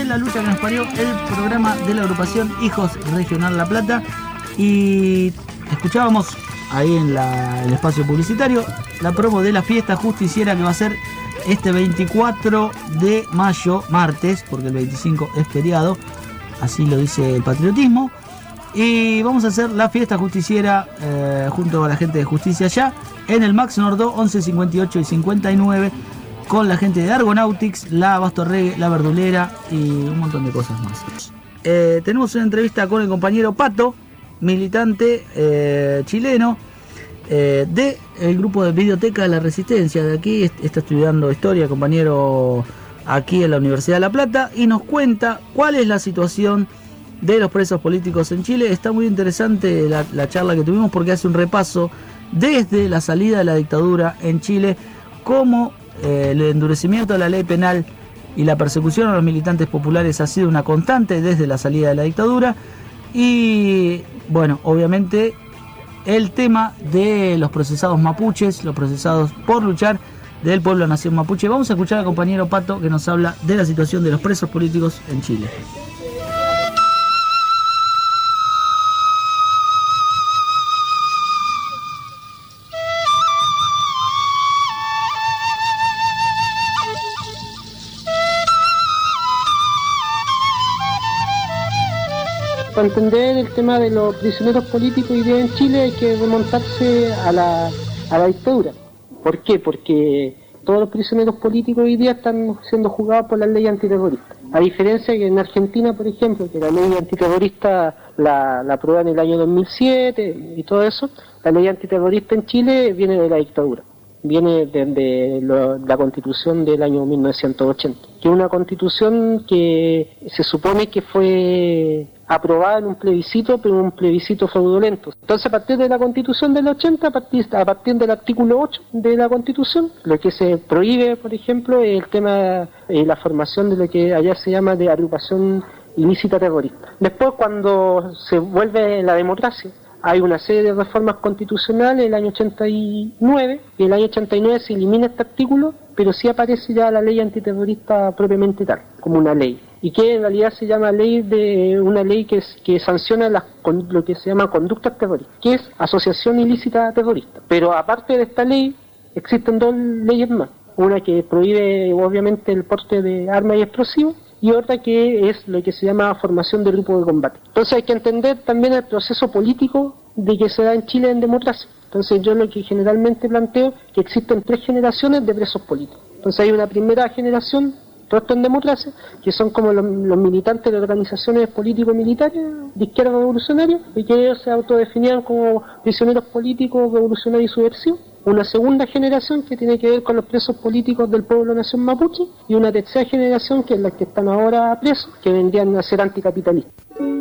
La lucha que nos parió, el programa de la agrupación Hijos Regional La Plata. Y escuchábamos ahí en el espacio publicitario la promo de la fiesta justiciera que va a ser este 24 de mayo, martes, porque el 25 es feriado, así lo dice el patriotismo. Y vamos a hacer la fiesta justiciera junto a la gente de Justicia allá en el Max Nordó 11, 58 y 59, con la gente de Argonautics, la Abasto Reggae, la Verdulera y un montón de cosas más. Tenemos una entrevista con el compañero Pato, militante chileno del grupo de Biblioteca de la Resistencia de aquí. Está estudiando historia, compañero, aquí en la Universidad de La Plata, y nos cuenta cuál es la situación de los presos políticos en Chile. Está muy interesante la charla que tuvimos, porque hace un repaso desde la salida de la dictadura en Chile, cómo el endurecimiento de la ley penal y la persecución a los militantes populares ha sido una constante desde la salida de la dictadura. Y bueno, obviamente el tema de los procesados mapuches, los procesados por luchar del pueblo nación mapuche. Vamos a escuchar al compañero Pato, que nos habla de la situación de los presos políticos en Chile. Para entender el tema de los prisioneros políticos hoy día en Chile hay que remontarse a la dictadura. ¿Por qué? Porque todos los prisioneros políticos hoy día están siendo juzgados por la ley antiterrorista. A diferencia que en Argentina, por ejemplo, que la ley antiterrorista la aprobó en el año 2007 y todo eso, la ley antiterrorista en Chile viene de la dictadura. Viene desde la Constitución del año 1980, que es una Constitución que se supone que fue aprobada en un plebiscito, pero un plebiscito fraudulento. Entonces, a partir de la Constitución del 80, a partir del artículo 8 de la Constitución, lo que se prohíbe, por ejemplo, es el tema de la formación de lo que allá se llama de agrupación ilícita terrorista. Después, cuando se vuelve la democracia, hay una serie de reformas constitucionales en el año 89, y en el año 89 se elimina este artículo, pero sí aparece ya la ley antiterrorista propiamente tal, como una ley, y que en realidad se llama una ley que sanciona lo que se llama conductas terroristas, que es asociación ilícita terrorista. Pero aparte de esta ley, existen dos leyes más, una que prohíbe obviamente el porte de armas y explosivos, y otra que es lo que se llama formación de grupo de combate. Entonces hay que entender también el proceso político de que se da en Chile en democracia. Entonces yo lo que generalmente planteo que existen 3 generaciones de presos políticos. Entonces hay una primera generación, todo esto en democracia, que son como los militantes de organizaciones político-militares de izquierda revolucionaria, y que ellos se autodefinían como prisioneros políticos revolucionarios y subversivos. Una segunda generación que tiene que ver con los presos políticos del pueblo nación mapuche, y una tercera generación que es la que están ahora presos, que vendrían a ser anticapitalistas.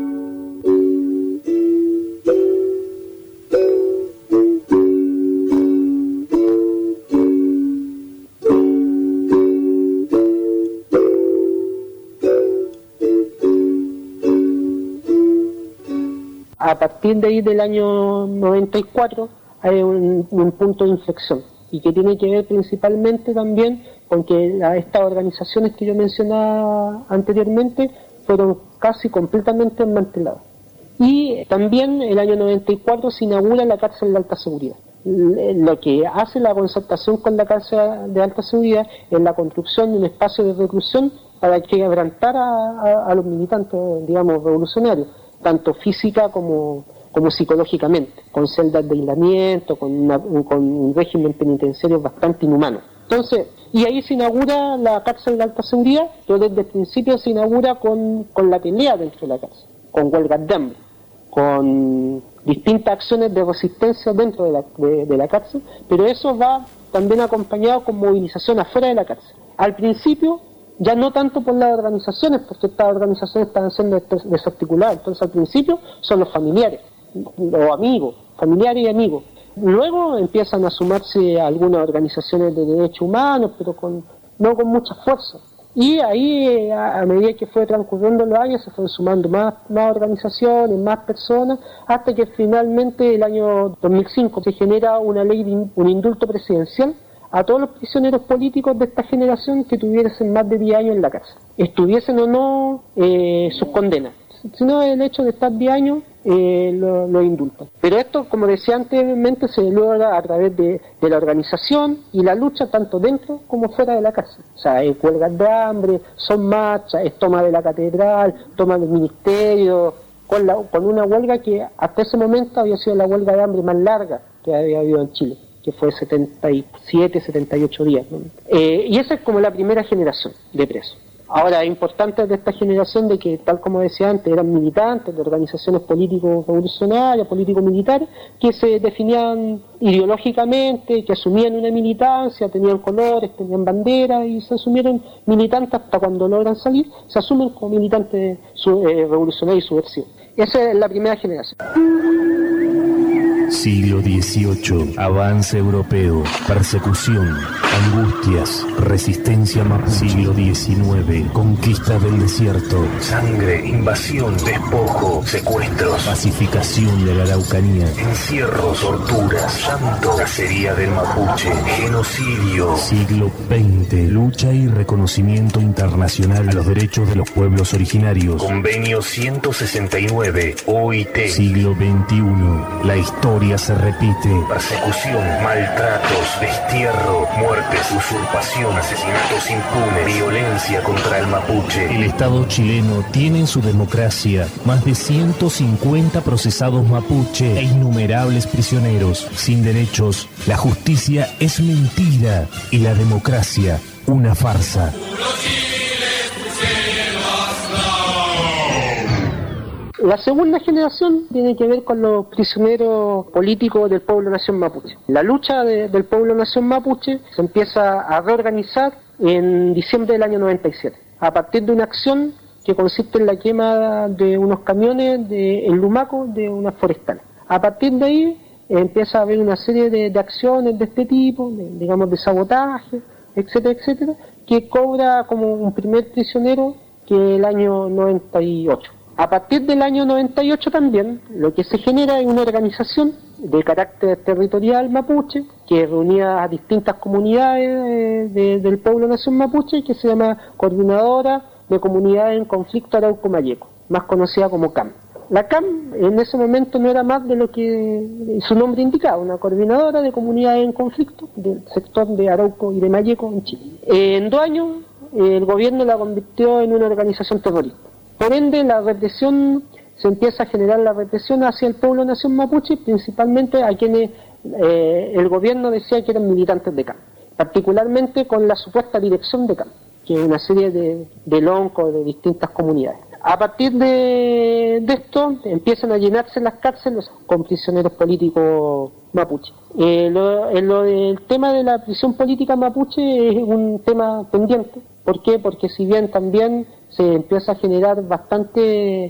A partir de ahí del año 94 hay un punto de inflexión, y que tiene que ver principalmente también con que estas organizaciones que yo mencionaba anteriormente fueron casi completamente desmanteladas. Y también el año 94 se inaugura la cárcel de alta seguridad. Lo que hace la concertación con la cárcel de alta seguridad es la construcción de un espacio de reclusión para quebrantar a los militantes, digamos, revolucionarios, tanto física como psicológicamente, con celdas de aislamiento, con un régimen penitenciario bastante inhumano. Entonces, y ahí se inaugura la cárcel de alta seguridad, que desde el principio se inaugura con la pelea dentro de la cárcel, con huelgas de hambre, con distintas acciones de resistencia dentro de la cárcel, pero eso va también acompañado con movilización afuera de la cárcel. Al principio, ya no tanto por las organizaciones, porque estas organizaciones están siendo desarticuladas. Entonces al principio son los familiares, los amigos, familiares y amigos. Luego empiezan a sumarse a algunas organizaciones de derechos humanos, pero no con mucha fuerza. Y ahí, a medida que fue transcurriendo los años, se fueron sumando más organizaciones, más personas, hasta que finalmente el año 2005 se genera una ley, un indulto presidencial a todos los prisioneros políticos de esta generación que tuviesen más de 10 años en la cárcel, estuviesen o no sus condenas. Sino el hecho de estar 10 años lo indultan. Pero esto, como decía anteriormente, se logra a través de la organización y la lucha tanto dentro como fuera de la cárcel. O sea, hay huelgas de hambre, son marchas, es toma de la catedral, toma del ministerio, con una huelga que hasta ese momento había sido la huelga de hambre más larga que había habido en Chile, que fue 77, 78 días, ¿no? Y esa es como la primera generación de presos. Ahora, es importante de esta generación de que, tal como decía antes, eran militantes de organizaciones político-revolucionarias, político-militares, que se definían ideológicamente, que asumían una militancia, tenían colores, tenían banderas y se asumieron militantes hasta cuando logran salir, se asumen como militantes revolucionarios y subversivos. Esa es la primera generación. Siglo XVIII, avance europeo, persecución, angustias, resistencia mapuche. Siglo XIX, conquista del desierto, sangre, invasión, despojo, secuestros, pacificación de la Araucanía, encierros, torturas, llanto, cacería del mapuche, genocidio. Siglo XX, lucha y reconocimiento internacional a los derechos de los pueblos originarios. Convenio 169, OIT. Siglo XXI, la historia se repite. Persecución, maltratos, destierro, muertes, usurpación, asesinatos impunes, violencia contra el mapuche. El Estado chileno tiene en su democracia más de 150 procesados mapuche e innumerables prisioneros sin derechos. La justicia es mentira y la democracia una farsa. La segunda generación tiene que ver con los prisioneros políticos del pueblo nación mapuche. La lucha del pueblo nación mapuche se empieza a reorganizar en diciembre del año 97, a partir de una acción que consiste en la quema de unos camiones en Lumaco de unas forestales. A partir de ahí empieza a haber una serie de acciones de este tipo, digamos de sabotaje, etcétera, etcétera, que cobra como un primer prisionero que el año 98. A partir del año 98 también, lo que se genera es una organización de carácter territorial mapuche, que reunía a distintas comunidades del pueblo nación mapuche, que se llama Coordinadora de Comunidades en Conflicto Arauco-Mayeco, más conocida como CAM. La CAM en ese momento no era más de lo que su nombre indicaba, una coordinadora de comunidades en conflicto del sector de Arauco y de Mayeco en Chile. En 2 años el gobierno la convirtió en una organización terrorista. Por ende, se empieza a generar la represión hacia el pueblo nación mapuche, principalmente a quienes el gobierno decía que eran militantes de CAM, particularmente con la supuesta dirección de CAM, que es una serie de loncos de distintas comunidades. A partir de esto, empiezan a llenarse las cárceles con prisioneros políticos mapuche. El tema de la prisión política mapuche es un tema pendiente. ¿Por qué? Porque si bien también se empieza a generar bastante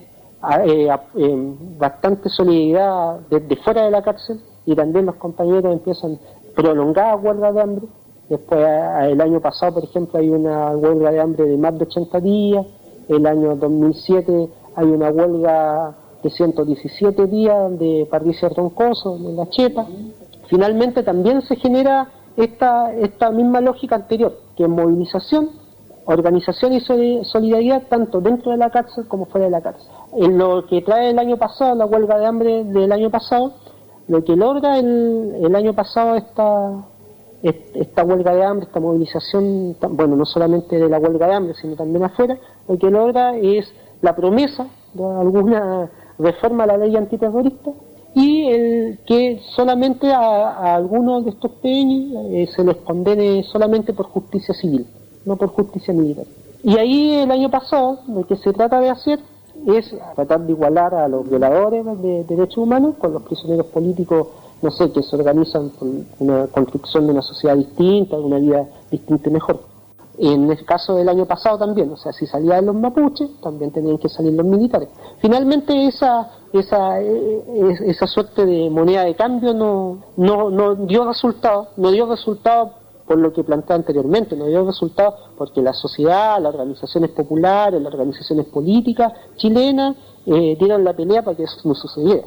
solidaridad desde fuera de la cárcel, y también los compañeros empiezan prolongadas huelgas de hambre. Después, el año pasado, por ejemplo, hay una huelga de hambre de más de 80 días. El año 2007 hay una huelga de 117 días de Patricia Roncoso en La Chepa. Finalmente también se genera esta misma lógica anterior, que es movilización, organización y solidaridad tanto dentro de la cárcel como fuera de la cárcel. En lo que trae el año pasado, la huelga de hambre del año pasado, lo que logra el año pasado esta huelga de hambre, esta movilización, bueno, no solamente de la huelga de hambre, sino también afuera, lo que logra es la promesa de alguna reforma a la ley antiterrorista y el que solamente a algunos de estos peñas se les condene solamente por justicia civil, no por justicia militar. Y ahí el año pasado lo que se trata de hacer es tratar de igualar a los violadores de derechos humanos con los prisioneros políticos, no sé, que se organizan por una construcción de una sociedad distinta, de una vida distinta y mejor. En el caso del año pasado también, o sea, si salían los mapuches, también tenían que salir los militares. Finalmente esa suerte de moneda de cambio no dio resultado, por lo que planteé anteriormente, no dio resultado porque la sociedad, las organizaciones populares, las organizaciones políticas chilenas dieron la pelea para que eso no sucediera.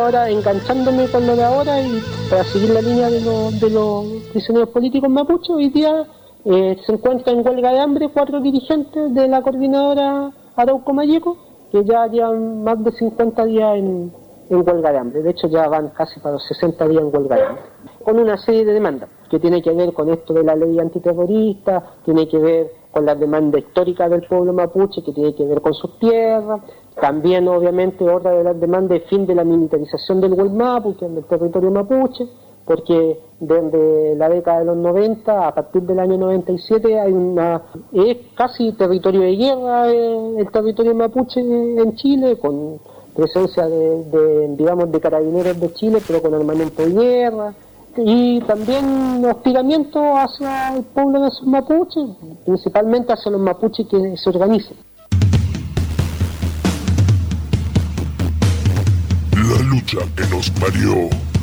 ahora enganchándome con lo de ahora y para seguir la línea de los prisioneros políticos mapuches. Hoy día se encuentran en huelga de hambre 4 dirigentes de la coordinadora Arauco Mayeco, que ya llevan más de 50 días en huelga de hambre. De hecho ya van casi para los 60 días en huelga de hambre, con una serie de demandas que tiene que ver con esto de la ley antiterrorista, tiene que ver con la demanda histórica del pueblo mapuche, que tiene que ver con sus tierras. También, obviamente, otra de las demandas es fin de la militarización del Guaymapu, que es del territorio mapuche, porque desde la década de los 90, a partir del año 97, es casi territorio de guerra el territorio mapuche en Chile, con presencia de carabineros de Chile, pero con armamento de guerra, y también hostigamiento hacia el pueblo de esos mapuches, principalmente hacia los mapuches que se organizan. La lucha que nos parió.